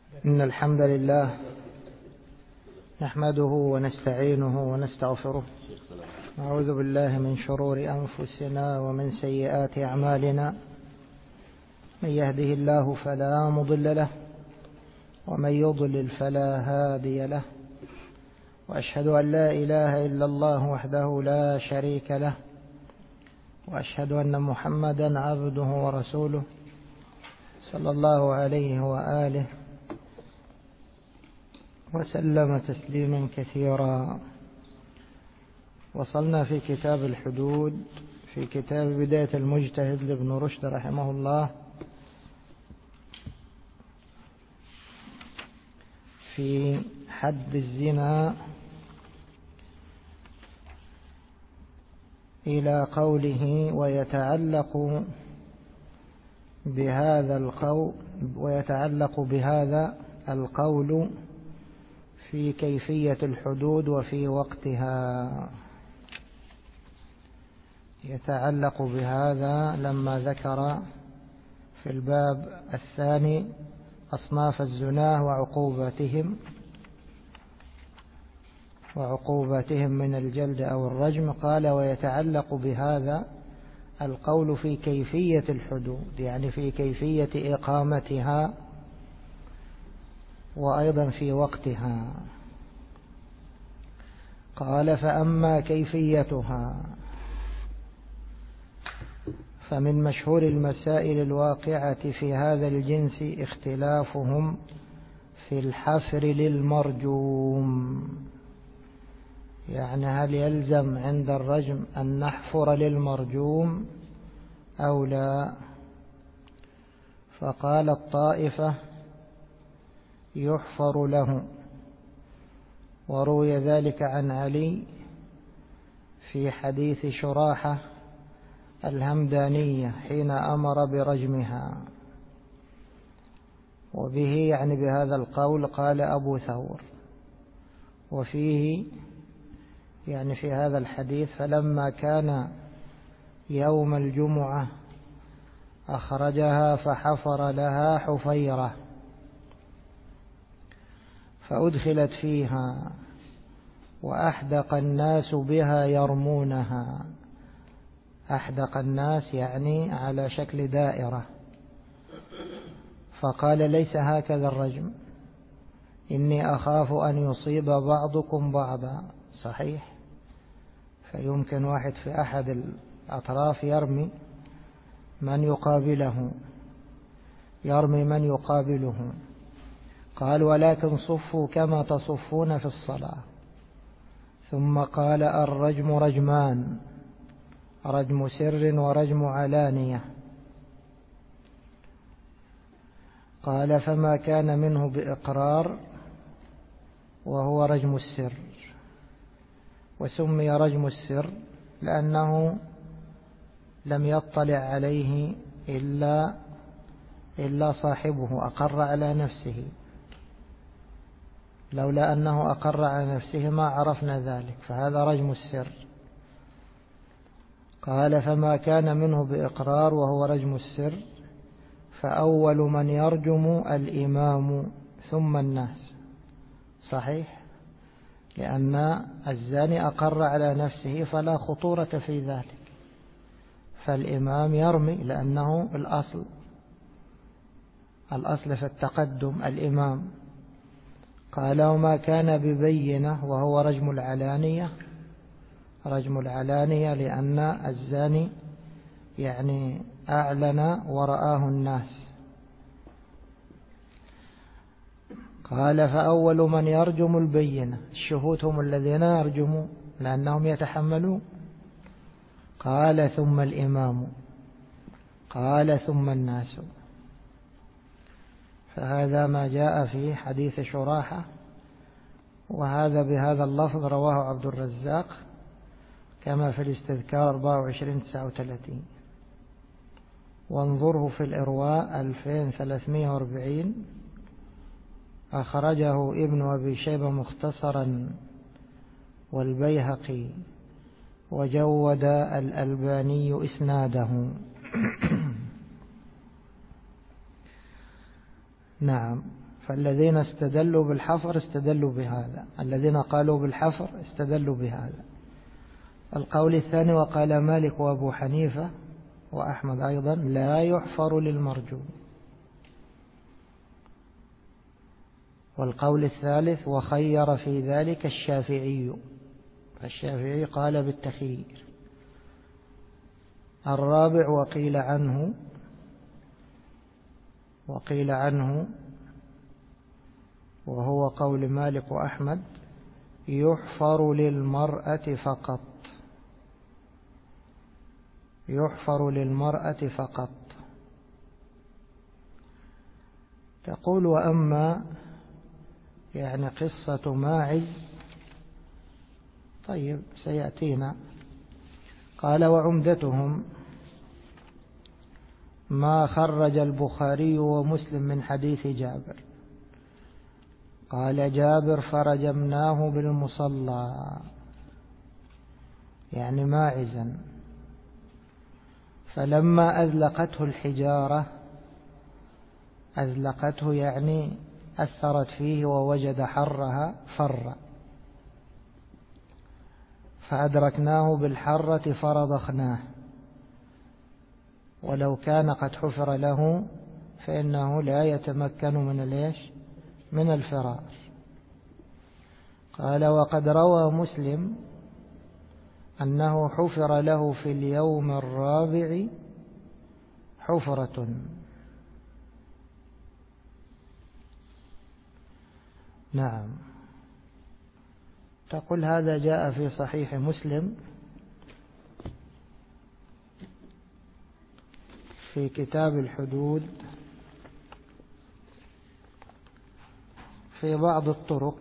إن الحمد لله نحمده ونستعينه ونستغفره، نعوذ بالله من شرور أنفسنا ومن سيئات أعمالنا، من يهده الله فلا مضل له ومن يضلل فلا هادي له، وأشهد أن لا إله إلا الله وحده لا شريك له، وأشهد أن محمدا عبده ورسوله صلى الله عليه وآله وسلم تسليما كثيرا. وصلنا في كتاب الحدود في كتاب بداية المجتهد لابن رشد رحمه الله في حد الزنا إلى قوله ويتعلق بهذا القول في كيفية الحدود وفي وقتها. يتعلق بهذا لما ذكر في الباب الثاني أصناف الزنا وعقوبتهم من الجلد أو الرجم، قال ويتعلق بهذا القول في كيفية الحدود، يعني في كيفية إقامتها وأيضا في وقتها. قال فأما كيفيتها فمن مشهور المسائل الواقعة في هذا الجنس اختلافهم في الحفر للمرجوم، يعني هل يلزم عند الرجم أن نحفر للمرجوم أو لا؟ فقال الطائفة يحفر له، وروي ذلك عن علي في حديث شراحة الهمدانية حين أمر برجمها، وبه يعني بهذا القول قال أبو ثور. وفيه يعني في هذا الحديث فلما كان يوم الجمعة أخرجها فحفر لها حفيرة فأدخلت فيها وأحدق الناس بها يرمونها. أحدق الناس يعني على شكل دائرة، فقال ليس هكذا الرجم، إني أخاف أن يصيب بعضكم بعضا. صحيح، فيمكن واحد في أحد الأطراف يرمي من يقابله. قال ولكن صفوا كما تصفون في الصلاة. ثم قال الرجم رجمان، رجم سر ورجم علانية. قال فما كان منه بإقرار وهو رجم السر، وسمي رجم السر لأنه لم يطلع عليه إلا صاحبه، أقر على نفسه. لولا أنه أقر على نفسه ما عرفنا ذلك، فهذا رجم السر. قال فما كان منه بإقرار وهو رجم السر فأول من يرجم الإمام ثم الناس. صحيح، لأن الزاني أقر على نفسه فلا خطورة في ذلك، فالإمام يرمي لأنه الأصل في التقدم الإمام. قال وما كان ببينة وهو رجم العلانية لأن الزاني يعني أعلن ورآه الناس. قال فأول من يرجم البينة، الشهود هم الذين يرجموا لأنهم يتحملون. قال ثم الإمام، قال ثم الناس. فهذا ما جاء في حديث شراحة، وهذا بهذا اللفظ رواه عبد الرزاق كما في الاستذكار 2439. وانظره في الإرواء 2340، أخرجه ابن أبي شيبة مختصرا والبيهقي، وجود الألباني إسناده. نعم. فالذين استدلوا بالحفر استدلوا بهذا، الذين قالوا بالحفر استدلوا بهذا. القول الثاني وقال مالك وأبو حنيفة وأحمد أيضا لا يحفر للمرجوم. والقول الثالث وخير في ذلك الشافعي، فالشافعي قال بالتخيير. الرابع وقيل عنه وهو قول مالك وأحمد يحفر للمرأة فقط، يحفر للمرأة فقط. تقول وأما يعني قصة ماعز، طيب سيأتينا. قال وعمدتهم ما خرج البخاري ومسلم من حديث جابر. قال جابر فرجمناه بالمصلى، يعني ماعزا، فلما أذلقته الحجارة، أذلقته يعني أثرت فيه ووجد حرها فر، فأدركناه بالحرة فرضخناه، ولو كان قد حفر له فإنه لا يتمكن من الفرار. قال وقد روى مسلم أنه حفر له في اليوم الرابع حفرة. نعم. تقول هذا جاء في صحيح مسلم في كتاب الحدود في بعض الطرق،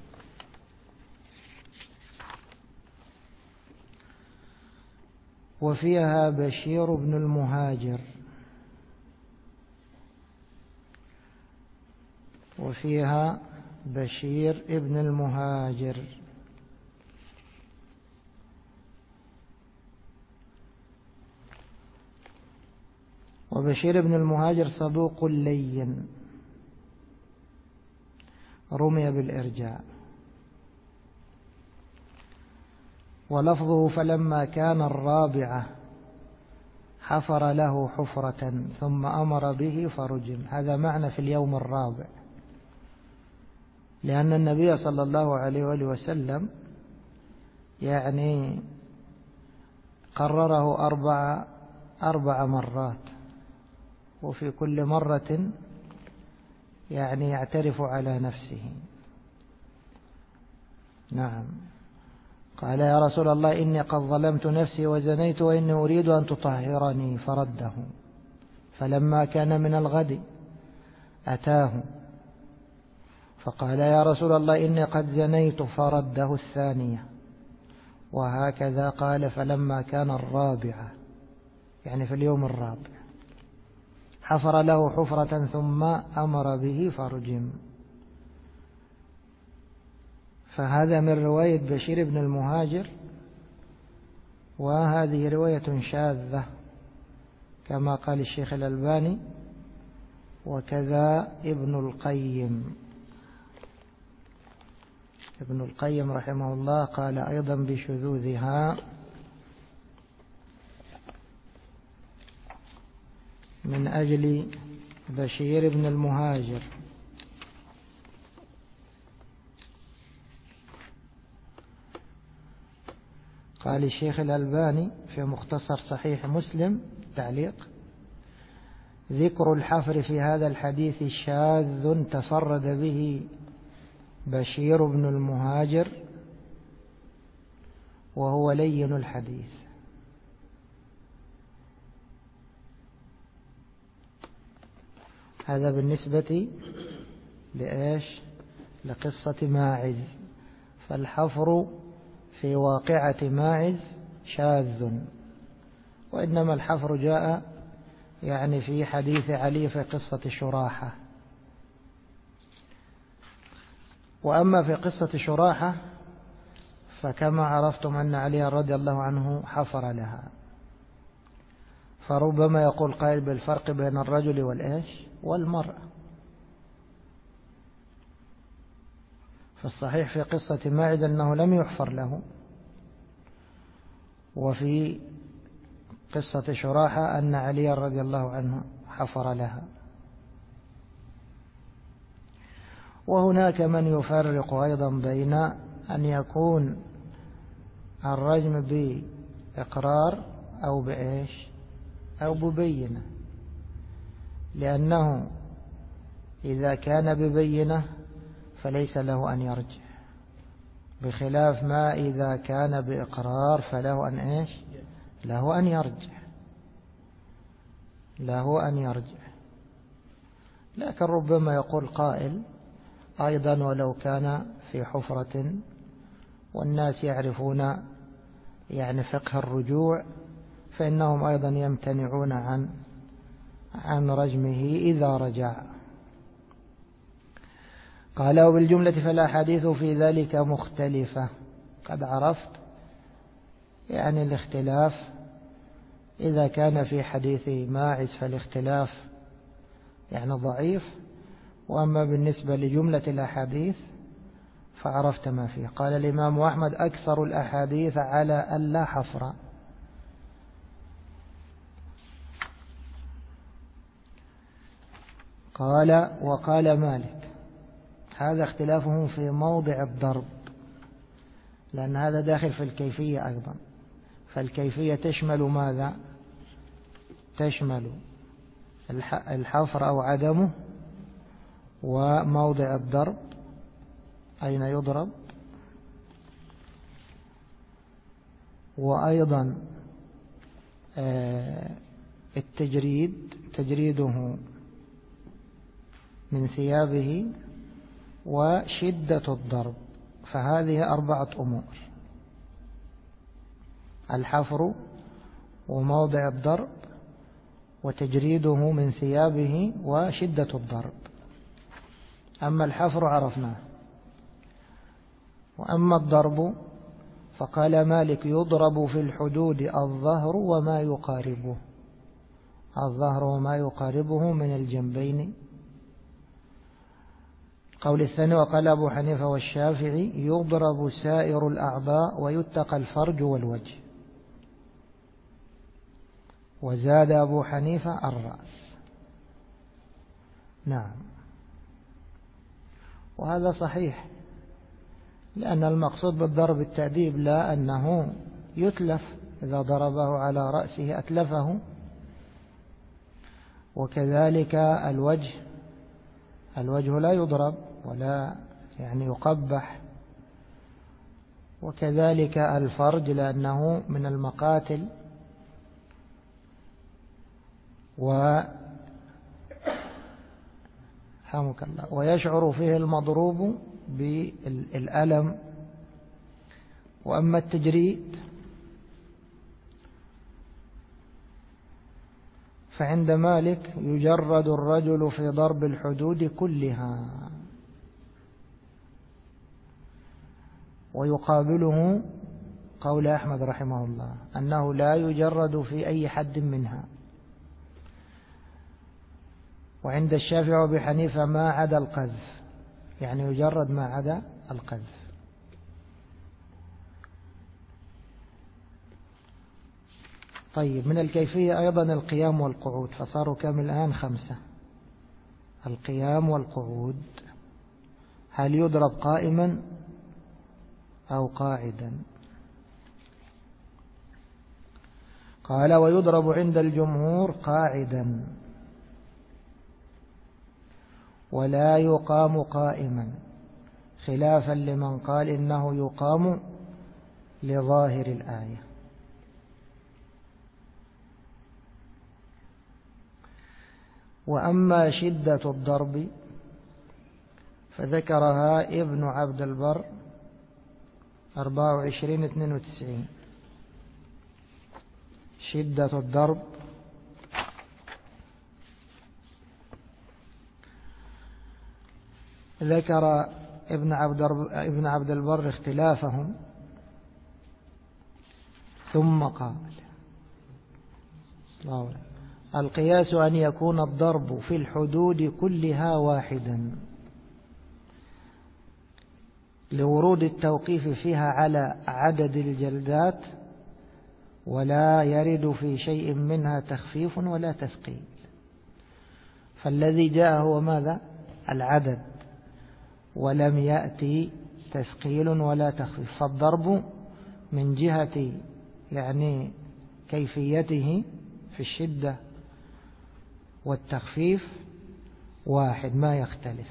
وفيها بشير بن المهاجر، وفيها بشير ابن المهاجر. وبشير بن المهاجر صدوق لين رمي بالإرجاء. ولفظه فلما كان الرابعة حفر له حفرة ثم أمر به فرجم، هذا معنى في اليوم الرابع، لأن النبي صلى الله عليه وآله وسلم يعني قرره أربع مرات، وفي كل مرة يعني يعترف على نفسه. نعم. قال يا رسول الله إني قد ظلمت نفسي وزنيت وإني أريد أن تطهرني، فرده. فلما كان من الغد أتاه فقال يا رسول الله إني قد زنيت، فرده الثانية. وهكذا قال فلما كان الرابعة، يعني في اليوم الرابع، حفر له حفرة ثم أمر به فرجم. فهذا من رواية بشير بن المهاجر، وهذه رواية شاذة كما قال الشيخ الألباني، وكذا ابن القيم رحمه الله قال أيضا بشذوذها من أجل بشير بن المهاجر. قال الشيخ الألباني في مختصر صحيح مسلم تعليق: ذكر الحفر في هذا الحديث شاذ تفرد به بشير بن المهاجر وهو لين الحديث. هذا بالنسبة لقصة ماعز. فالحفر في واقعة ماعز شاذ، وإنما الحفر جاء يعني في حديث علي في قصة شراحة. وأما في قصة شراحة فكما عرفتم أن علي رضي الله عنه حفر لها، فربما يقول قائل بالفرق بين الرجل والمرأة. فالصحيح في قصة ماعز أنه لم يحفر له، وفي قصة شراحة أن علي رضي الله عنه حفر لها. وهناك من يفرق أيضا بين أن يكون الرجم بإقرار أو بإيش أو ببينة، لأنه إذا كان ببينة فليس له أن يرجع، بخلاف ما إذا كان بإقرار فله أن إيش له أن يرجع، له أن يرجع. لكن ربما يقول قائل أيضا ولو كان في حفرة والناس يعرفون يعني فقه الرجوع فإنهم أيضا يمتنعون عن رجمه إذا رجع. قال وبالجملة فالأحاديث في ذلك مختلفة. قد عرفت يعني الاختلاف، إذا كان في حديث ماعز فالاختلاف يعني ضعيف، وأما بالنسبة لجملة الأحاديث فعرفت ما فيه. قال الإمام أحمد أكثر الأحاديث على ألا حفر. قال وقال مالك هذا اختلافهم في موضع الضرب، لأن هذا داخل في الكيفية أيضا، فالكيفية تشمل ماذا؟ تشمل الحفر أو عدمه، وموضع الضرب أين يضرب، وأيضا تجريده من ثيابه، وشدة الضرب. فهذه 4 أمور: الحفر وموضع الضرب وتجريده من ثيابه وشدة الضرب. أما الحفر عرفناه، وأما الضرب فقال مالك يضرب في الحدود الظهر وما يقاربه، الظهر وما يقاربه من الجنبين. قول الثاني وقال أبو حنيفة والشافعي يضرب سائر الأعضاء ويتقى الفرج والوجه، وزاد أبو حنيفة الرأس. نعم، وهذا صحيح، لأن المقصود بالضرب التأديب، لا أنه يتلف، إذا ضربه على رأسه أتلفه. وكذلك الوجه لا يضرب ولا يعني يقبح، وكذلك الفرج لأنه من المقاتل، ويشعر فيه المضروب بالألم. وأما التجريد فعند مالك يجرد الرجل في ضرب الحدود كلها، ويقابله قول أحمد رحمه الله أنه لا يجرد في أي حد منها. وعند الشافعي وأبي حنيفة ما عدا القذف، يعني يجرد ما عدا القذف. طيب، من الكيفية أيضا القيام والقعود، فصاروا كم الآن؟ 5: القيام والقعود. هل يضرب قائما أو قاعدا؟ قال ويضرب عند الجمهور قاعدا، ولا يقام قائما، خلافا لمن قال إنه يقام لظاهر الآية. وأما شدة الضرب فذكرها ابن عبد البر 24-92. شدة الضرب ذكر ابن عبد البر اختلافهم، ثم قال القياس أن يكون الضرب في الحدود كلها واحدا، لورود التوقيف فيها على عدد الجلدات، ولا يرد في شيء منها تخفيف ولا تثقيل. فالذي جاء هو ماذا؟ العدد، ولم يأتي تثقيل ولا تخفيف. فالضرب من جهة يعني كيفيته في الشدة والتخفيف واحد ما يختلف.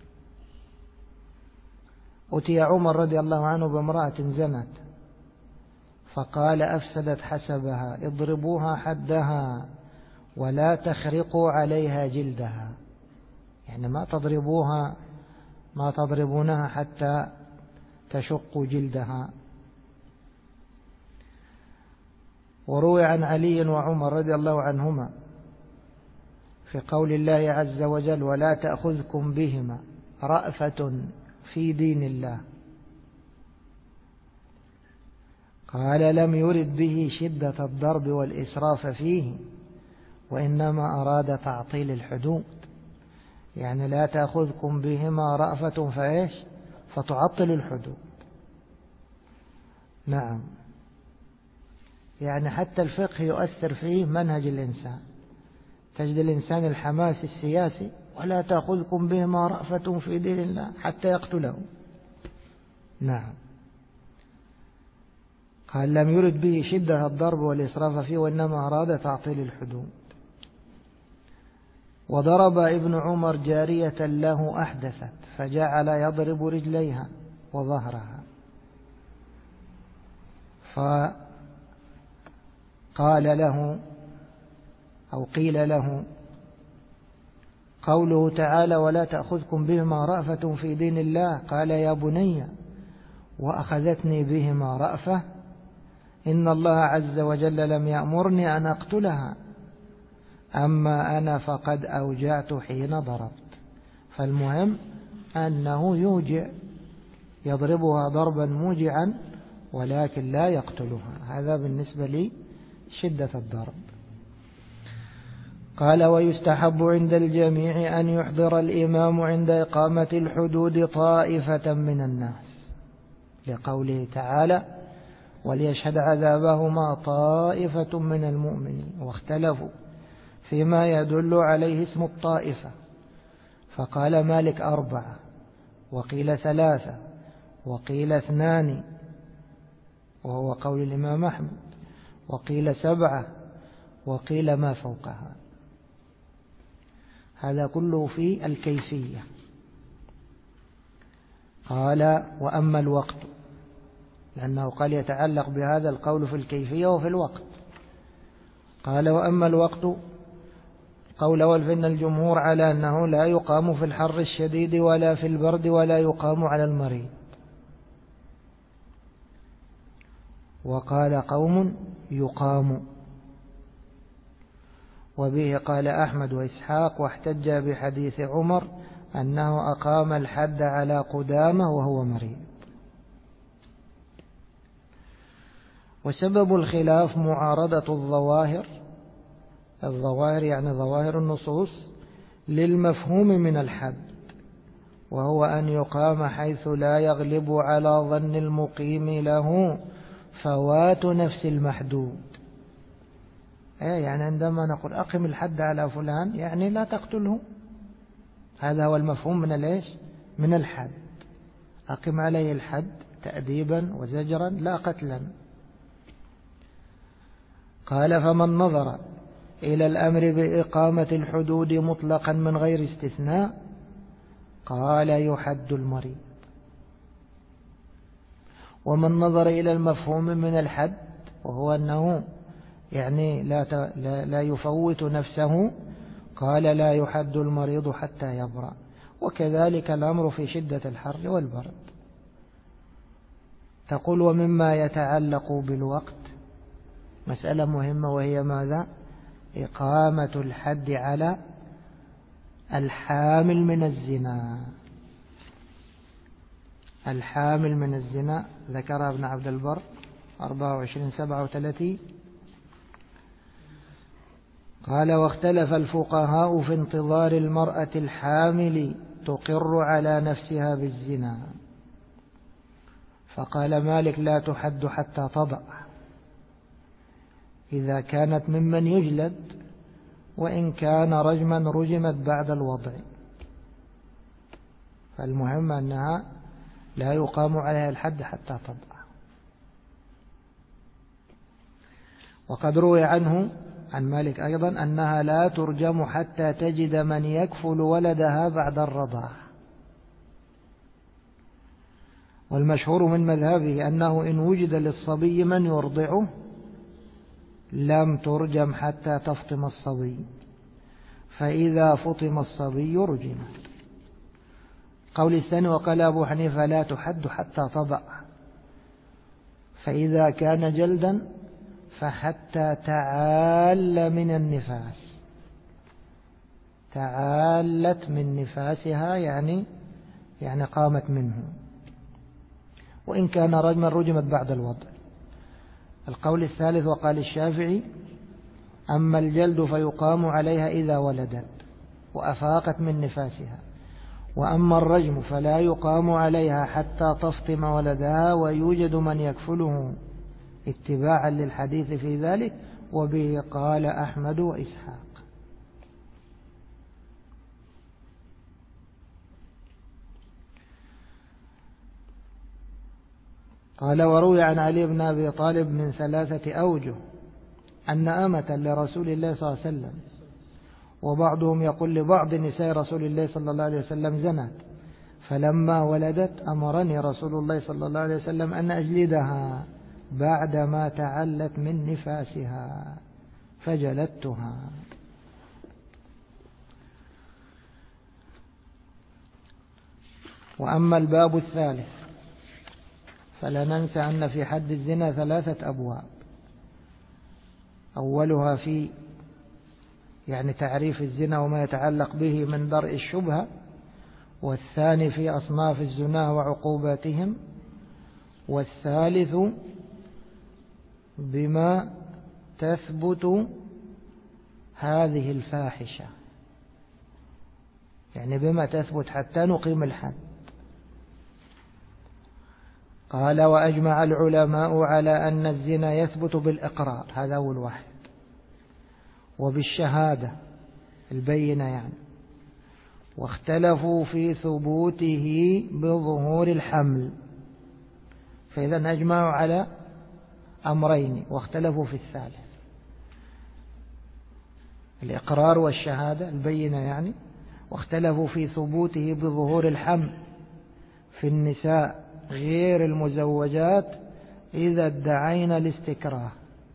أتي عمر رضي الله عنه بامرأة زنت فقال أفسدت حسبها اضربوها حدها ولا تخرقوا عليها جلدها، يعني ما تضربونها حتى تشقوا جلدها. وروي عن علي وعمر رضي الله عنهما في قول الله عز وجل ولا تأخذكم بهما رأفة في دين الله، قال لم يرد به شدة الضرب والإسراف فيه، وإنما أراد تعطيل الحدود. يعني لا تأخذكم بهما رأفة فإيش؟ فتعطل الحدود. نعم، يعني حتى الفقه يؤثر فيه منهج الإنسان. تجد الإنسان الحماس السياسي ولا تأخذكم بهما رأفة في دين الله حتى يقتله. نعم، قال لم يرد به شدة الضرب والإسراف فيه، وإنما أراد تعطيل الحدود. وضرب ابن عمر جارية له أحدثت فجعل يضرب رجليها وظهرها، فقال له أو قيل له قوله تعالى ولا تأخذكم بهما رأفة في دين الله، قال يا بني وأخذتني بهما رأفة إن الله عز وجل لم يأمرني أن أقتلها، أما أنا فقد أوجعت حين ضربت. فالمهم أنه يوجع، يضربها ضربا موجعا ولكن لا يقتلها. هذا بالنسبة لشدة الضرب. قال ويستحب عند الجميع أن يحضر الإمام عند إقامة الحدود طائفة من الناس، لقوله تعالى وليشهد عذابهما طائفة من المؤمنين. واختلفوا فيما يدل عليه اسم الطائفة، فقال مالك 4 وقيل 3 وقيل 2 وهو قول الإمام أحمد، وقيل 7 وقيل ما فوقها. هذا كله في الكيفية. قال وأما الوقت، لأنه قال يتعلق بهذا القول في الكيفية وفي الوقت. قال وأما الوقت قول أول فإن الجمهور على أنه لا يقام في الحر الشديد ولا في البرد ولا يقام على المريض. وقال قوم يقام، وبه قال أحمد وإسحاق، واحتج بحديث عمر أنه أقام الحد على قدامة وهو مريض. وسبب الخلاف معارضة الظواهر يعني ظواهر النصوص للمفهوم من الحد، وهو أن يقام حيث لا يغلب على ظن المقيم له فوات نفس المحدود. يعني عندما نقول أقم الحد على فلان يعني لا تقتله، هذا هو المفهوم من الحد. أقم عليه الحد تأديبا وزجرا لا قتلا. قال فمن نظر إلى الأمر بإقامة الحدود مطلقا من غير استثناء قال يحد المريض. ومن نظر إلى المفهوم من الحد وهو أنه يعني لا يفوت نفسه قال لا يحد المريض حتى يبرأ. وكذلك الأمر في شدة الحر والبرد. تقول ومما يتعلق بالوقت مسألة مهمة، وهي ماذا؟ إقامة الحد على الحامل من الزنا. الحامل من الزنا ذكرها ابن عبد البر 24-37. قال واختلف الفقهاء في انتظار المرأة الحامل تقر على نفسها بالزنا. فقال مالك لا تحد حتى تضع، إذا كانت ممن يجلد، وإن كان رجما رجمت بعد الوضع، فالمهم أنها لا يقام عليها الحد حتى تضع. وقد روي عنه عن مالك أيضا أنها لا ترجم حتى تجد من يكفل ولدها بعد الرضاع. والمشهور من مذهبه أنه إن وجد للصبي من يرضعه لم ترجم حتى تفطم الصبي، فإذا فطم الصبي رجم. قول الثاني وقال أبو حنيفة لا تحد حتى تضع، فإذا كان جلدا فحتى تعال من النفاس، تعالت من نفاسها يعني قامت منه، وإن كان رجما رجمت بعد الوضع. القول الثالث وقال الشافعي أما الجلد فيقام عليها إذا ولدت وأفاقت من نفاسها، وأما الرجم فلا يقام عليها حتى تفطم ولدها، ويوجد من يكفله اتباعا للحديث في ذلك، وبه قال أحمد وإسحاق. قال وروي عن علي بن أبي طالب من 3 أوجه أن أمة لرسول الله صلى الله عليه وسلم، وبعضهم يقول لبعض نساء رسول الله صلى الله عليه وسلم زنت، فلما ولدت أمرني رسول الله صلى الله عليه وسلم أن أجلدها بعدما تعلت من نفاسها فجلدتها. وأما الباب الثالث فلا ننسى أن في حد الزنا 3 أبواب، أولها في تعريف الزنا وما يتعلق به من درء الشبهة، والثاني في أصناف الزنا وعقوباتهم، والثالث بما تثبت هذه الفاحشة، بما تثبت حتى نقيم الحد. قال وأجمع العلماء على أن الزنا يثبت بالإقرار، هذا أول واحد، وبالشهادة البينة واختلفوا في ثبوته بظهور الحمل، فإذا أجمعوا على أمرين واختلفوا في الثالث، الإقرار والشهادة البينة واختلفوا في ثبوته بظهور الحمل في النساء غير المزوجات إذا ادعينا الاستكراه،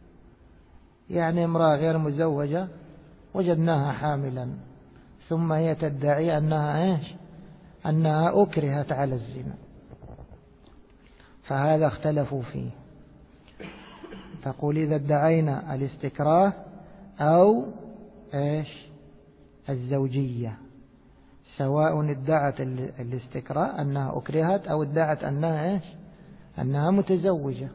امرأة غير مزوجة وجدناها حاملا ثم هي تدعي أنها أكرهت على الزنا، فهذا اختلفوا فيه. تقول إذا ادعينا الاستكراه أو الزوجية، سواء ادعت الاستكراه أنها أكرهت أو ادعت أنها متزوجة.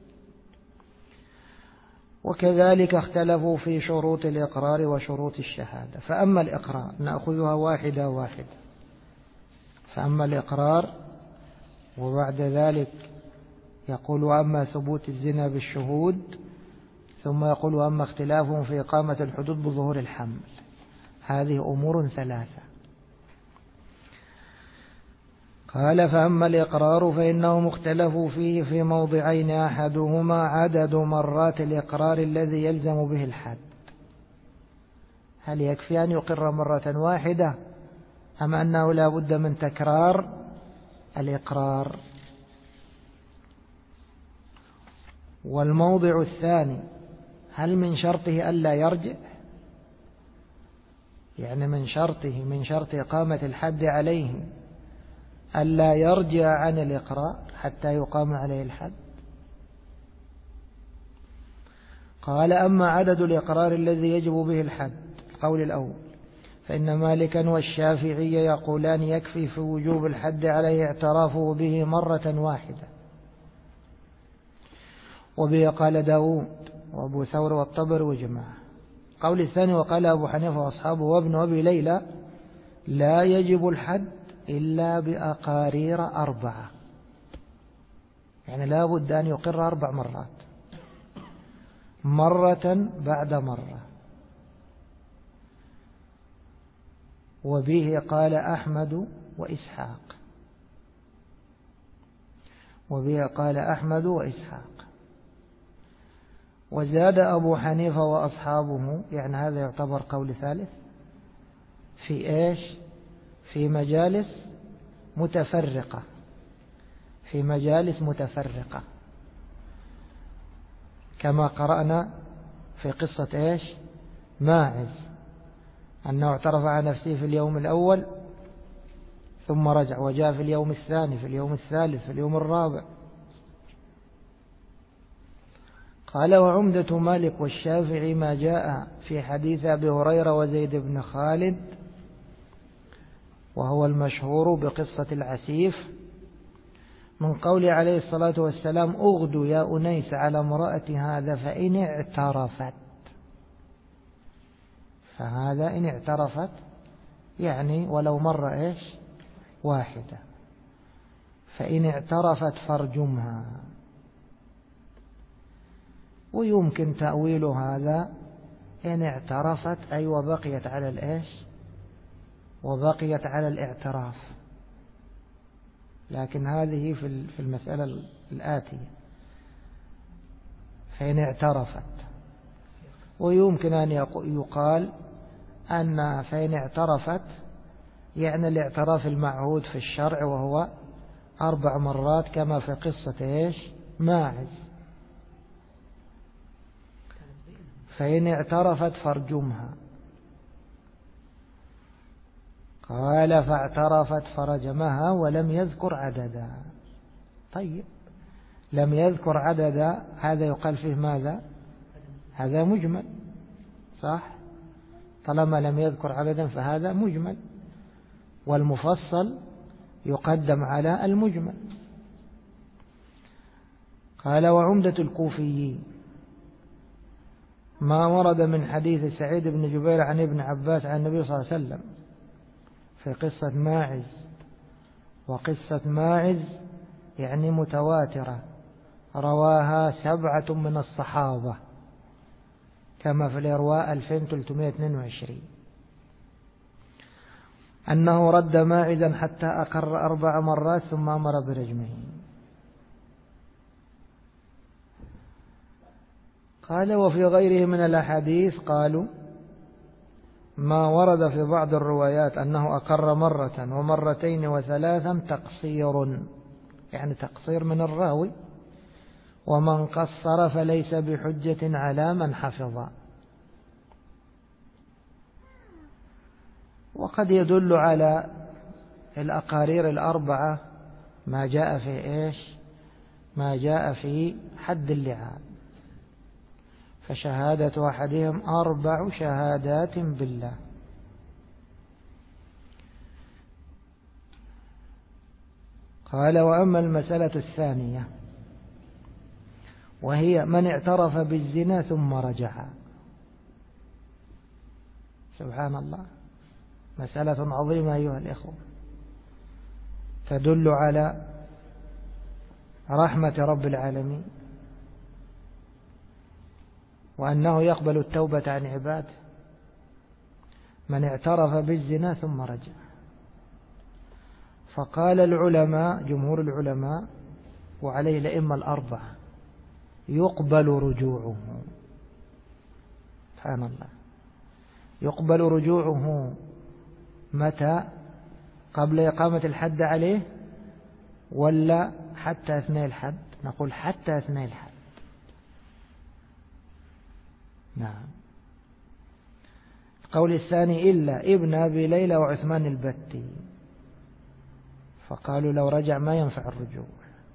وكذلك اختلفوا في شروط الإقرار وشروط الشهادة. فأما الإقرار نأخذها واحدة واحدة. فأما الإقرار وبعد ذلك يقول وأما ثبوت الزنا بالشهود، ثم يقول وأما اختلافهم في إقامة الحدود بظهور الحمل. هذه أمور 3. قال فأما الإقرار فإنهم اختلفوا فيه في موضعين، أحدهما عدد مرات الإقرار الذي يلزم به الحد، هل يكفي أن يقر مرة واحدة أم أنه لا بد من تكرار الإقرار. والموضع الثاني هل من شرطه ألا يرجع، من شرط إقامة الحد عليه ألا يرجع عن الإقرار حتى يقام عليه الحد. قال أما عدد الإقرار الذي يجب به الحد، القول الأول، فإن مالكا والشافعي يقولان يكفي في وجوب الحد عليه اعترافه به مرة واحدة، وبه قال داود وأبو ثور والطبر وجماعة. قول الثاني وقال أبو حنيفة وأصحابه وابن أبي ليلى لا يجب الحد إلا بأقارير 4. يعني لا بد أن يقر 4 مرات، مرة بعد مرة. وبه قال أحمد وإسحاق، وبه قال أحمد وإسحاق. وزاد أبو حنيفة وأصحابه، يعني هذا يعتبر قول ثالث في إيش؟ في مجالس متفرقة، في مجالس متفرقة، كما قرأنا في قصة إيش؟ ماعز، أنه اعترف عن نفسه في اليوم الأول ثم رجع، وجاء في اليوم الثاني، في اليوم الثالث، في اليوم الرابع. قال وعمدة مالك والشافعي ما جاء في حديث أبي هريرة وزيد بن خالد، وهو المشهور بقصة العسيف، من قول عليه الصلاة والسلام أغدوا يا أنيس على امرأة هذا فإن اعترفت، فهذا إن اعترفت يعني ولو مرة إيش؟ واحدة. فإن اعترفت فارجمها. ويمكن تأويل هذا إن اعترفت أي وبقيت على الإيش؟ وبقيت على الاعتراف، لكن هذه في المسألة الآتية، فإن اعترفت. ويمكن أن يقال أن فإن اعترفت يعني الاعتراف المعهود في الشرع، وهو 4 مرات كما في قصة إيش؟ ماعز. فإن اعترفت فارجمها. قال فاعترفت فرجمها ولم يذكر عددا. طيب لم يذكر عددا، هذا يقال فيه ماذا؟ هذا مجمل، صح؟ طالما لم يذكر عددا فهذا مجمل، والمفصل يقدم على المجمل. قال وعمدة الكوفيين ما ورد من حديث سعيد بن جبير عن ابن عباس عن النبي صلى الله عليه وسلم في قصة ماعز. وقصة ماعز يعني متواترة، رواها 7 من الصحابة، كما في الإرواء 2322، أنه رد ماعزا حتى أقر 4 مرات ثم أمر برجمه. قال وفي غيره من الأحاديث قالوا ما ورد في بعض الروايات أنه أقر مرة ومرتين وثلاثا تقصير، يعني تقصير من الراوي، ومن قصر فليس بحجة على من حفظ. وقد يدل على الأقارير 4 ما جاء في إيش؟ ما جاء في حد اللعان، فشهادة أحدهم 4 شهادات بالله. قال وأما المسألة الثانية وهي من اعترف بالزنا ثم رجع. سبحان الله، مسألة عظيمة أيها الإخوة، تدل على رحمة رب العالمين، وأنه يقبل التوبة عن عباده. من اعترف بالزنا ثم رجع. فقال العلماء، جمهور العلماء وعليه الأئمة 4، يقبل رجوعه. سبحان الله، يقبل رجوعه متى؟ قبل إقامة الحد عليه ولا حتى أثناء الحد؟ نقول حتى أثناء الحد. نعم. القول الثاني إلا ابن أبي ليلى وعثمان البتي، فقالوا لو رجع ما ينفع الرجوع.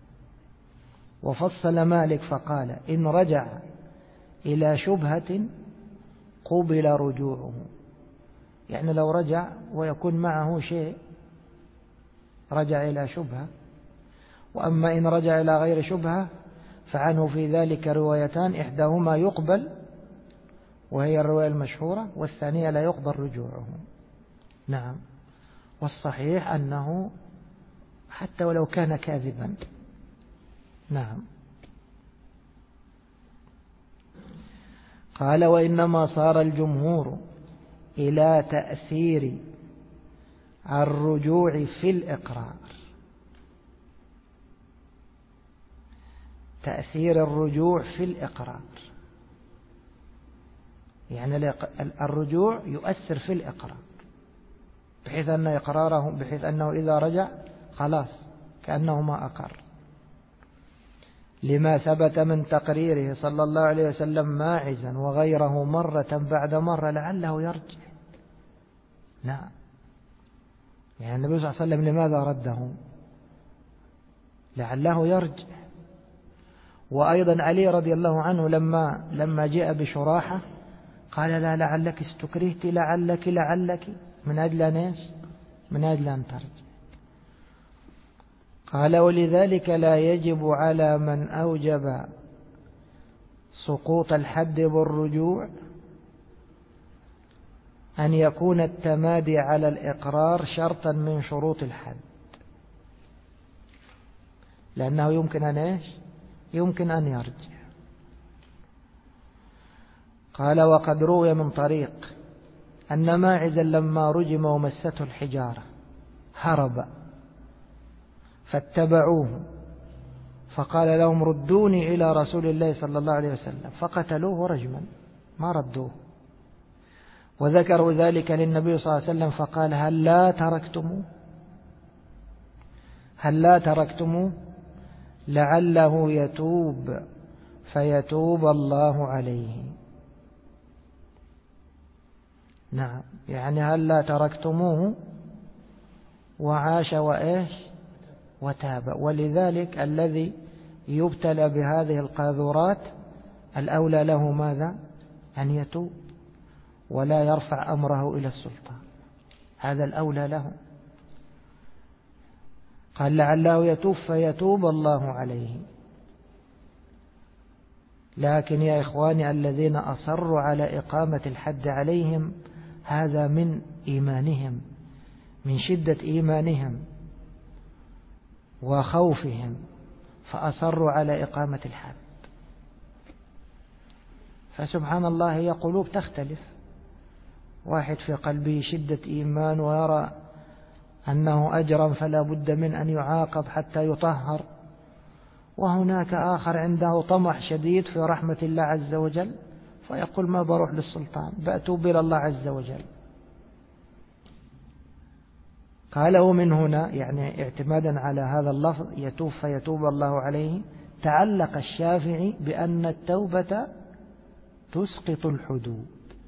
وفصل مالك فقال إن رجع إلى شبهة قبل رجوعه، يعني لو رجع ويكون معه شيء رجع إلى شبهة. وأما إن رجع إلى غير شبهة فعنه في ذلك روايتان، إحداهما يقبل وهي الرواية المشهورة، والثانية لا يقبل رجوعه. نعم. والصحيح أنه حتى ولو كان كاذبا نعم. قال وإنما صار الجمهور إلى تأثير الرجوع في الإقرار، تأثير الرجوع في الإقرار، يعني الرجوع يؤثر في الإقرار بحيث أن إقراره، بحيث أنه إذا رجع خلاص كأنه ما أقر، لما ثبت من تقريره صلى الله عليه وسلم ماعزا وغيره مرة بعد مرة لعله يرجع. نعم، يعني النبي صلى الله عليه وسلم لماذا رده؟ لعله يرجع. وأيضا علي رضي الله عنه لما جاء بشراحة قال لا لعلك استكرهت، لعلك من أجل ايش؟ من أجل أن ترجع. قال ولذلك لا يجب على من أوجب سقوط الحد بالرجوع أن يكون التمادي على الإقرار شرطا من شروط الحد، لأنه يمكن أن ايش؟ يمكن أن يرجع. قال وقد روي من طريق أن ماعزا لما رجم ومسته الحجارة هرب فاتبعوه فقال لهم ردوني إلى رسول الله صلى الله عليه وسلم، فقتلوه رجما ما ردوه. وذكروا ذلك للنبي صلى الله عليه وسلم فقال هل لا تركتموه لعله يتوب فيتوب الله عليه. نعم، يعني هل لا تركتموه وعاش وإيش وتاب. ولذلك الذي يبتلى بهذه القاذورات الأولى له ماذا؟ أن يتوب ولا يرفع أمره إلى السلطان، هذا الأولى له. قال لعله يتوب فيتوب الله عليه. لكن يا إخواني الذين أصروا على إقامة الحد عليهم هذا من إيمانهم، من شدة إيمانهم وخوفهم فأصروا على إقامة الحد. فسبحان الله هي قلوب تختلف، واحد في قلبه شدة إيمان ويرى أنه أجرم فلا بد من أن يعاقب حتى يطهر، وهناك آخر عنده طمع شديد في رحمة الله عز وجل فيقول ما بروح للسلطان بأتوب إلى الله عز وجل. قال ومن هنا يعني اعتمادا على هذا اللفظ يتوب فيتوب الله عليه تعلق الشافعي بأن التوبة تسقط الحدود،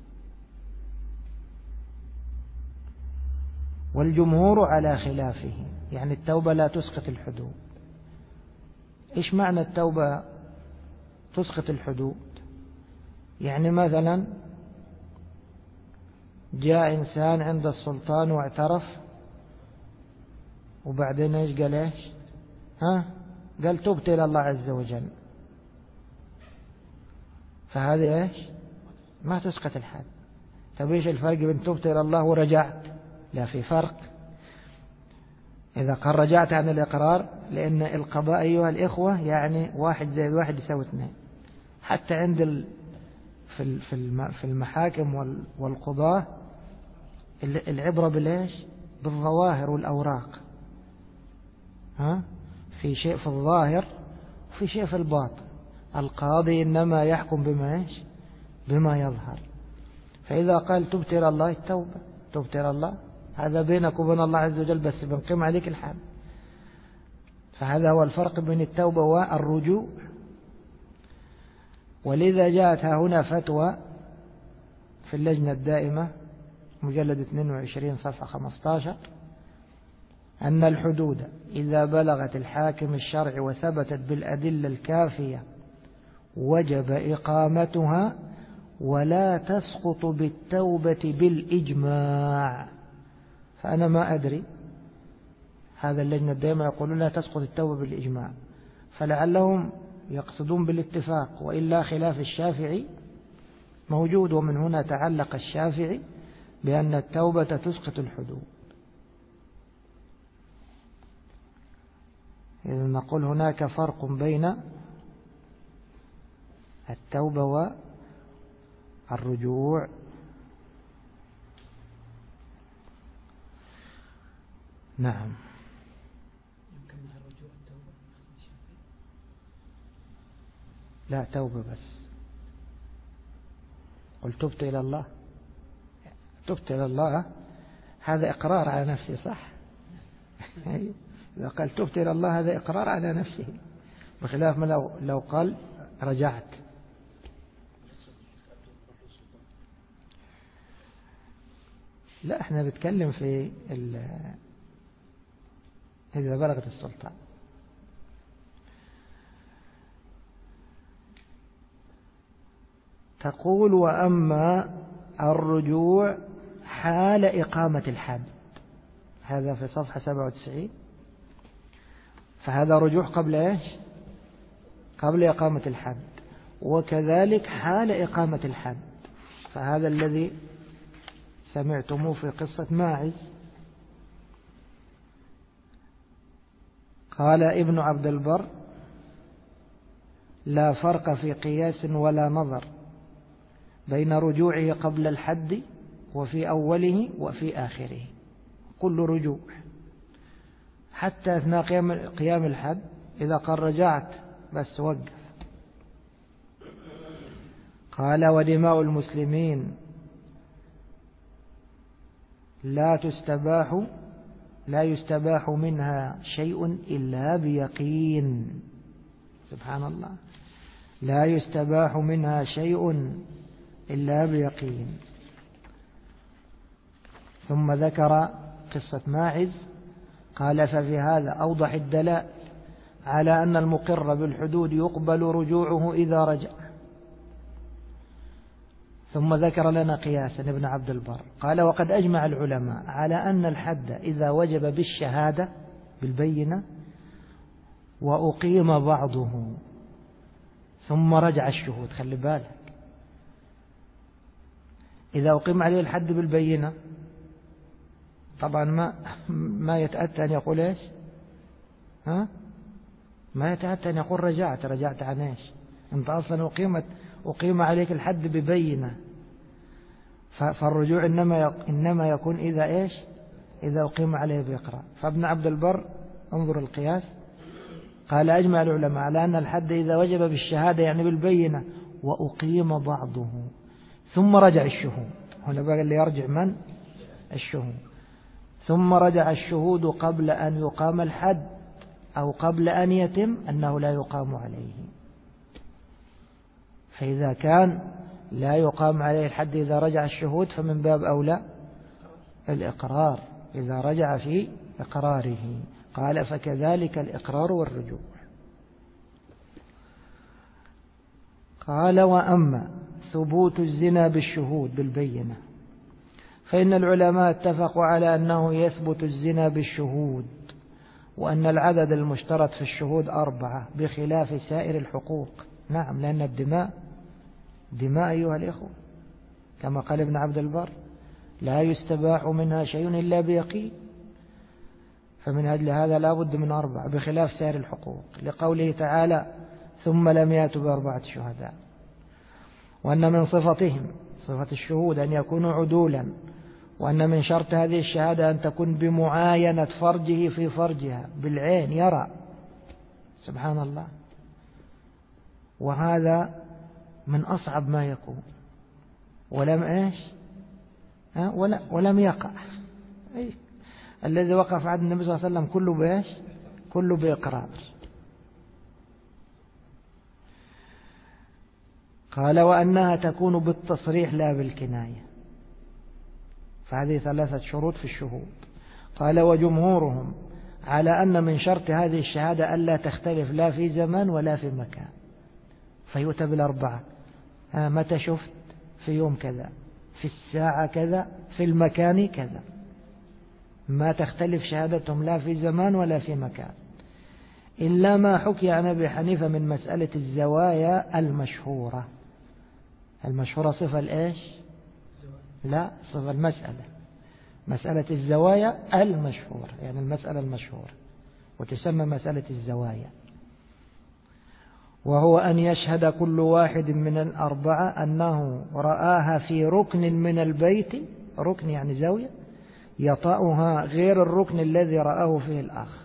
والجمهور على خلافه، يعني التوبة لا تسقط الحدود. إيش معنى التوبة تسقط الحدود؟ يعني مثلا جاء إنسان عند السلطان واعترف وبعدين إيش قال إيش؟ قال تبت إلى الله عز وجل، فهذه إيش؟ ما تسقط الحد. طيب إيش الفرق بين تبت إلى الله ورجعت؟ لا، في فرق. إذا قال رجعت عن الإقرار، لأن القضاء أيها الإخوة يعني 1 زائد 1 يساوي 2، حتى عند في المحاكم والقضاة العبرة بالإيش؟ بالظواهر والأوراق. في شيء في الظاهر وفي شيء في الباطن. القاضي إنما يحكم بما إيش؟ بما يظهر. فإذا قال تبت إلى الله، التوبة تبت إلى الله هذا بينك وبين الله عز وجل، بس بنقيم عليك الحد. فهذا هو الفرق بين التوبة والرجوع. ولذا جاءت هنا فتوى في اللجنة الدائمة مجلد 22 صفحة 15 أن الحدود إذا بلغت الحاكم الشرعي وثبتت بالأدلة الكافية وجب إقامتها ولا تسقط بالتوبة بالإجماع. فأنا ما أدري، هذا اللجنة الدائمة يقولون لا تسقط التوبة بالإجماع، فلعلهم يقصدون بالاتفاق، وإلا خلاف الشافعي موجود. ومن هنا تعلق الشافعي بأن التوبة تسقط الحدود. إذا نقول هناك فرق بين التوبة والرجوع. نعم. لا، توبة بس. قل تبت إلى الله، تبت إلى الله، هذا إقرار على نفسه، صح؟ إذا قال تبت إلى الله هذا إقرار على نفسه، بخلاف ما لو قال رجعت. لا، احنا بنتكلم في إذا بلغت السلطان. تقول وأما الرجوع حال إقامة الحد، هذا في صفحة 97، فهذا رجوع قبل إيش؟ قبل إقامة الحد، وكذلك حال إقامة الحد، فهذا الذي سمعتموه في قصة ماعز. قال ابن عبد البر: لا فرق في قياس ولا نظر بين رجوعه قبل الحد وفي أوله وفي آخره، كل رجوع حتى أثناء قيام الحد، إذا قال رجعت بس وقف. قال: ودماء المسلمين لا يستباح منها شيء إلا بيقين. سبحان الله، لا يستباح منها شيء إلا بيقين. ثم ذكر قصة ماعز، قال: ففي هذا أوضح الدلائل على أن المقر بالحدود يقبل رجوعه إذا رجع. ثم ذكر لنا قياسا ابن عبد البر، قال: وقد أجمع العلماء على أن الحد إذا وجب بالشهادة بالبينة وأقيم بعضه ثم رجع الشهود، خلي بالك، إذا أقيم عليه الحد بالبينة طبعا ما يتأتى أن يقول إيش؟ ما يتأتى أن يقول رجعت عن إيش؟ أنت أصلا أقيم عليك الحد ببينة، فالرجوع إنما يكون إذا إيش؟ إذا أقيم عليه بإقرار. فابن عبد البر انظر القياس، قال: أجمع العلماء على أن الحد إذا وجب بالشهادة يعني بالبينة وأقيم بعضه ثم رجع الشهود. هنا بقى اللي يرجع من؟ الشهود. ثم رجع الشهود قبل أن يقام الحد أو قبل أن يتم، أنه لا يقام عليه. فإذا كان لا يقام عليه الحد إذا رجع الشهود، فمن باب أولى الإقرار إذا رجع في إقراره. قال: فكذلك الإقرار والرجوع. قال: وأما ثبوت الزنا بالشهود بالبينة، فإن العلماء اتفقوا على أنه يثبت الزنا بالشهود، وأن العدد المشترط في الشهود 4 بخلاف سائر الحقوق. نعم، لأن الدماء أيها الإخوة، كما قال ابن عبد البر: لا يستباح منها شيء إلا بيقين، فمن أجل هذا لا بد من 4 بخلاف سائر الحقوق، لقوله تعالى: ثم لم يأتوا ب4 شهداء. وأن من صفتهم صفة الشهود أن يكونوا عدولا، وأن من شرط هذه الشهادة أن تكون بمعاينة فرجه في فرجها بالعين يرى. سبحان الله، وهذا من أصعب ما يكون، ولم يقع. الذي وقع في عهد النبي صلى الله عليه وسلم كله بإيش؟ كله بإقرار. قال: وأنها تكون بالتصريح لا بالكناية، فهذه 3 شروط في الشهود. قال: وجمهورهم على أن من شرط هذه الشهادة ألا تختلف لا في زمان ولا في مكان، فيؤتى بال4. متى شفت؟ في يوم كذا، في الساعة كذا، في المكان كذا، ما تختلف شهادتهم لا في زمان ولا في مكان، إلا ما حكي عن أبي حنيفة من مسألة الزوايا المشهورة. المشهورة صفة الإيش؟ لا، صفة المسألة، مسألة الزوايا المشهورة، يعني المسألة المشهورة. وتسمى مسألة الزوايا، وهو أن يشهد كل واحد من الأربعة أنه رآها في ركن من البيت، ركن يعني زاوية، يطأها غير الركن الذي رآه فيه الآخر.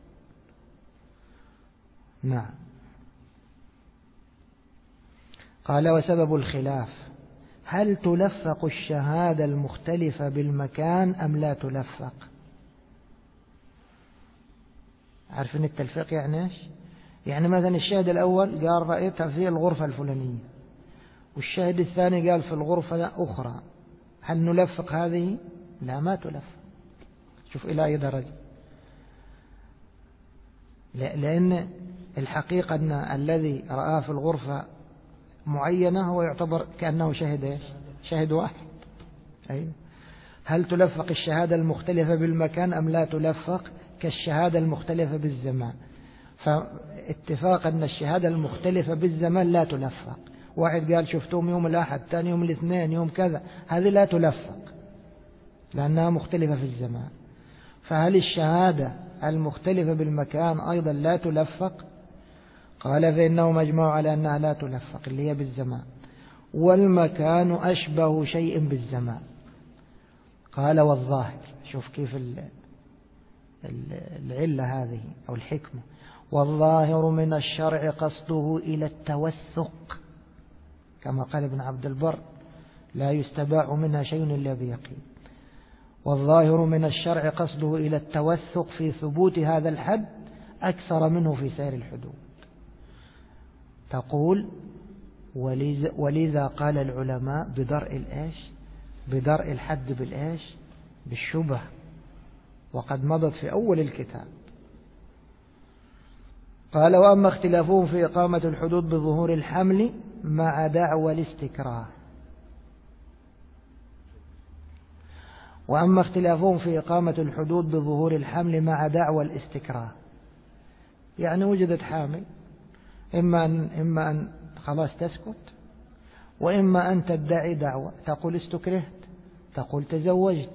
نعم. قال وسبب الخلاف هل تلفق الشهادة المختلفة بالمكان أم لا تلفق؟ عارفين التلفيق يعني ايش؟ يعني مثلا الشاهد الأول قال رأيتها في الغرفة الفلانية، والشاهد الثاني قال في الغرفة الأخرى، هل نلفق هذه؟ لا، ما تلفق. شوف إلى أي درجة. لأن الحقيقة أن الذي رآه في الغرفة معينة هو يعتبر كأنه شهد ايش؟ شاهد واحد. أيوة. هل تلفق الشهادة المختلفة بالمكان أم لا تلفق؟ كالشهادة المختلفة بالزمان. فاتفاق أن الشهادة المختلفة بالزمان لا تلفق. واحد قال شفتهم يوم الأحد، ثاني يوم الاثنين، يوم كذا، هذه لا تلفق لأنها مختلفة في الزمان. فهل الشهادة المختلفة بالمكان أيضا لا تلفق؟ قال فإنه مجمع على أنها لا تلفق اللي هي بالزمان، والمكان أشبه شيء بالزمان. قال والظاهر، شوف كيف العلة هذه أو الحكمة، والظاهر من الشرع قصده إلى التوثق، كما قال ابن عبد البر لا يستباع منها شيء إلا بيقين. والظاهر من الشرع قصده إلى التوثق في ثبوت هذا الحد أكثر منه في سائر الحدود. تقول ولذا قال العلماء بدرء الإيش؟ بدرء الحد بالإيش؟ بالشبه، وقد مضت في أول الكتاب. قال وأما اختلافهم في إقامة الحدود بظهور الحمل مع دعوى الاستكراه. وأما اختلافهم في إقامة الحدود بظهور الحمل مع دعوى الاستكراه، يعني وجدت حامل، إما أن خلاص تسكت، وإما أن تدعي دعوة، تقول استكرهت، تقول تزوجت.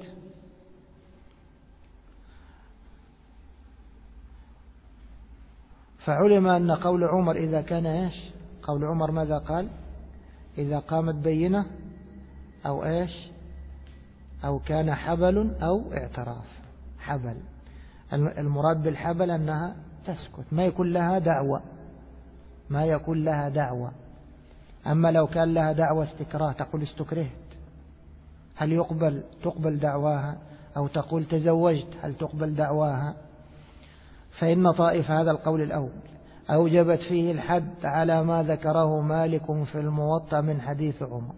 فعلم أن قول عمر إذا كان إيش؟ قول عمر ماذا قال؟ إذا قامت بينة أو إيش؟ أو كان حبل أو اعتراف. حبل، المراد بالحبل أنها تسكت، ما يكون لها دعوة، ما يكون لها دعوة. أما لو كان لها دعوة استكراه، تقول استكرهت، هل تقبل دعواها؟ أو تقول تزوجت، هل تقبل دعواها؟ فإن طائف هذا القول الأول أوجبت فيه الحد على ما ذكره مالك في الموطأ من حديث عمر.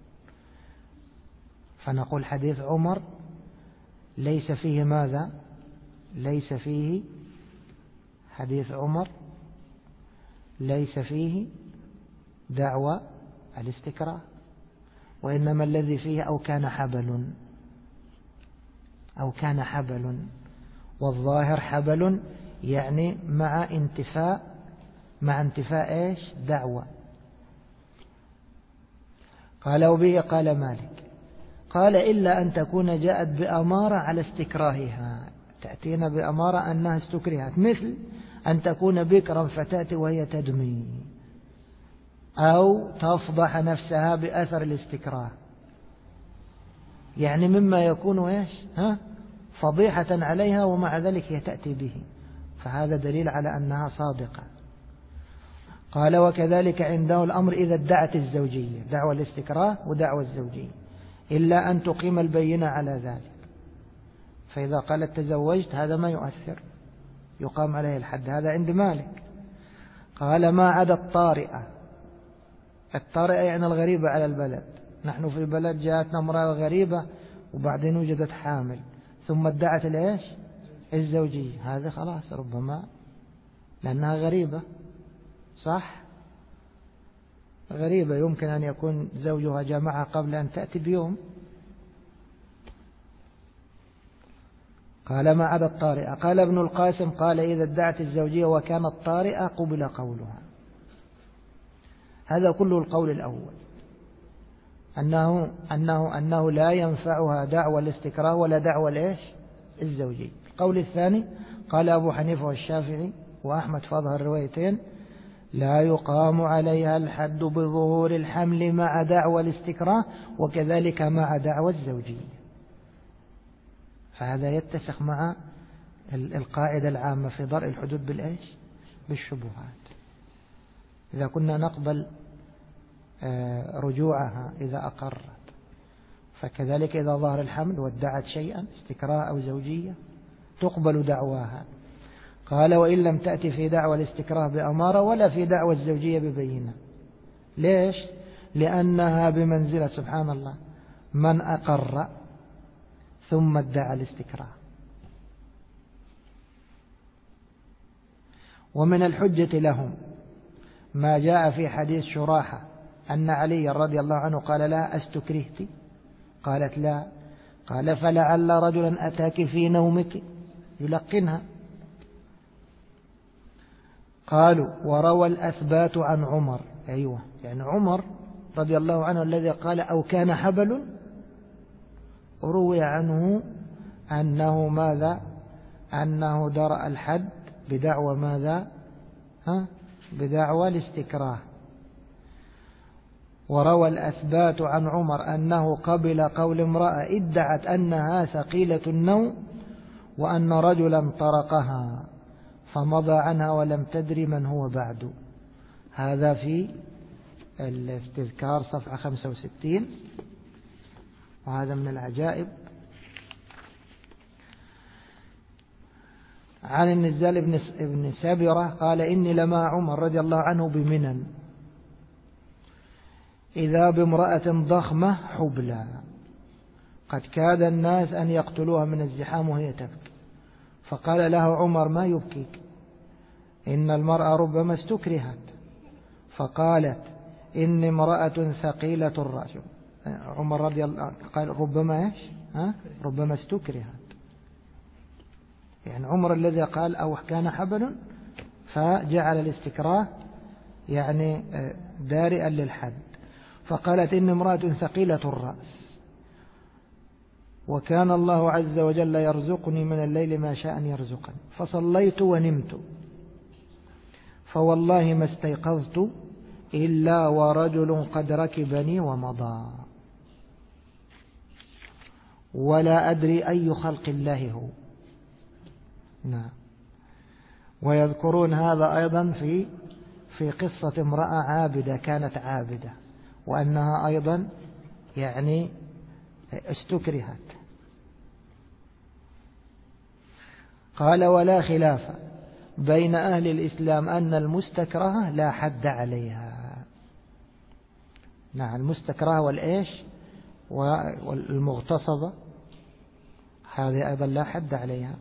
فنقول حديث عمر ليس فيه ماذا؟ ليس فيه حديث عمر ليس فيه دعوى الاستكراه، وإنما الذي فيه أو كان حبل، والظاهر حبل يعني مع انتفاء إيش؟ دعوة. قال وبه قال مالك، قال إلا أن تكون جاءت بأمارة على استكراهها، تأتينا بأمارة أنها استكرهت، مثل أن تكون بكرا فتأتي وهي تدمي، أو تفضح نفسها بأثر الاستكراه، يعني مما يكون إيش؟ فضيحة عليها، ومع ذلك هي تأتي به، فهذا دليل على أنها صادقة. قال وكذلك عنده الأمر إذا ادعت الزوجية، دعوى الاستكراه ودعوى الزوجية، إلا أن تقيم البينة على ذلك. فإذا قالت تزوجت هذا ما يؤثر، يقام عليه الحد، هذا عند مالك. قال ما عدا الطارئة. الطارئة يعني الغريبة على البلد، نحن في بلد جاءتنا امرأة غريبة وبعدين وجدت حامل ثم ادعت ليش؟ الزوجية، هذا خلاص ربما لأنها غريبة، صح؟ غريبة يمكن أن يكون زوجها جمعها قبل أن تأتي بيوم. قال ما عدا الطارئة. قال ابن القاسم قال إذا ادعت الزوجية وكانت طارئة قبل قولها. هذا كله القول الأول، أنه لا ينفعها دعوى الاستكراه ولا دعوى الزوجية. القول الثاني قال أبو حنيفة والشافعي وأحمد في أظهر الروايتين لا يقام عليها الحد بظهور الحمل مع دعوى الاستكراه وكذلك مع دعوى الزوجية. فهذا يتسق مع القاعدة العامة في درء الحدود بالإيش؟ بالشبهات. إذا كنا نقبل رجوعها إذا أقرت، فكذلك إذا ظهر الحمل وادعت شيئا استكراه أو زوجية تقبل دعواها. قال وإن لم تأتي في دعوى الاستكراه بأمارة ولا في دعوى الزوجية ببينة. ليش؟ لأنها بمنزلة سبحان الله من أقر ثم ادعى الاستكراه. ومن الحجة لهم ما جاء في حديث شراحة أن علي رضي الله عنه قال لها أستكرهت؟ قالت لا. قال فلعل رجلا أتاك في نومك يلقنها. قالوا وروى الأثبات عن عمر. أيوة، يعني عمر رضي الله عنه الذي قال أو كان حبل روي عنه أنه ماذا؟ أنه درأ الحد بدعوى ماذا؟ بدعوى الاستكراه. وروى الأثبات عن عمر أنه قبل قول امرأة ادعت أنها ثقيلة النوم وأن رجلا طرقها فمضى عنها ولم تدري من هو بعد. هذا في الاستذكار صفحة 65. وهذا من العجائب. عن النزال بن سابرة قال إني لما عمر رضي الله عنه بمنن إذا بامرأة ضخمة حبلى قد كاد الناس أن يقتلوها من الزحام وهي تبكي، فقال له عمر ما يبكيك؟ إن المرأة ربما استكرهت. فقالت إني امرأة ثقيلة الرأس. عمر رضي الله عنه قال ربما إيش؟ ربما استكرهت. يعني عمر الذي قال أو كان حبل فجعل الاستكراه يعني دارئا للحد. فقالت إن امرأة ثقيلة الرأس وكان الله عز وجل يرزقني من الليل ما شاء أن يرزقني فصليت ونمت فوالله ما استيقظت إلا ورجل قد ركبني ومضى ولا أدري أي خلق الله هو. نعم. ويذكرون هذا أيضا في قصة امرأة عابدة كانت عابدة وأنها أيضا يعني استكرهت. قال ولا خلاف بين أهل الإسلام أن المستكرهة لا حد عليها. نعم، المستكرهة والإيش والمغتصبة هذه أيضا لا حد عليها،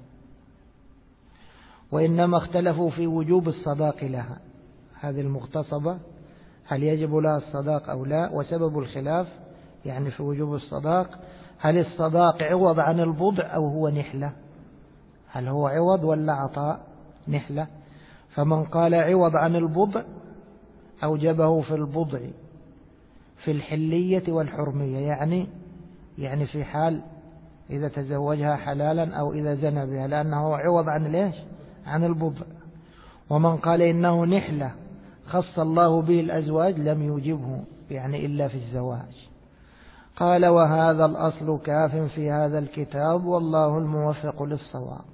وإنما اختلفوا في وجوب الصداق لها. هذه المغتصبة هل يجب لها الصداق أو لا؟ وسبب الخلاف يعني في وجوب الصداق هل الصداق عوض عن البضع أو هو نحلة؟ هل هو عوض ولا عطاء نحلة؟ فمن قال عوض عن البضع أوجبه في البضع في الحلية والحرمية، يعني في حال إذا تزوجها حلالا أو إذا زنى بها، لأنه عوض عن ليش؟ عن البضع. ومن قال إنه نحلة خص الله به الأزواج لم يوجبه يعني إلا في الزواج. قال وهذا الأصل كاف في هذا الكتاب والله الموفق للصواب.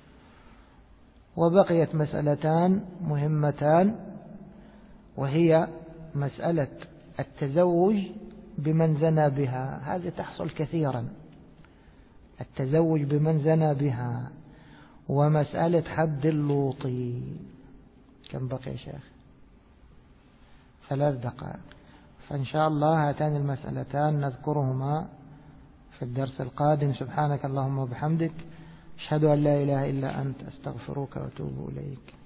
وبقيت مسألتان مهمتان، وهي مسألة التزوج بمن زنى بها، هذه تحصل كثيرا، التزوج بمن زنى بها، ومسألة حد اللوطي. كم بقي يا شيخ؟ 3 دقائق. فإن شاء الله هاتان المسألتان نذكرهما في الدرس القادم. سبحانك اللهم وبحمدك أشهد أن لا إله إلا أنت أستغفرك وأتوب إليك.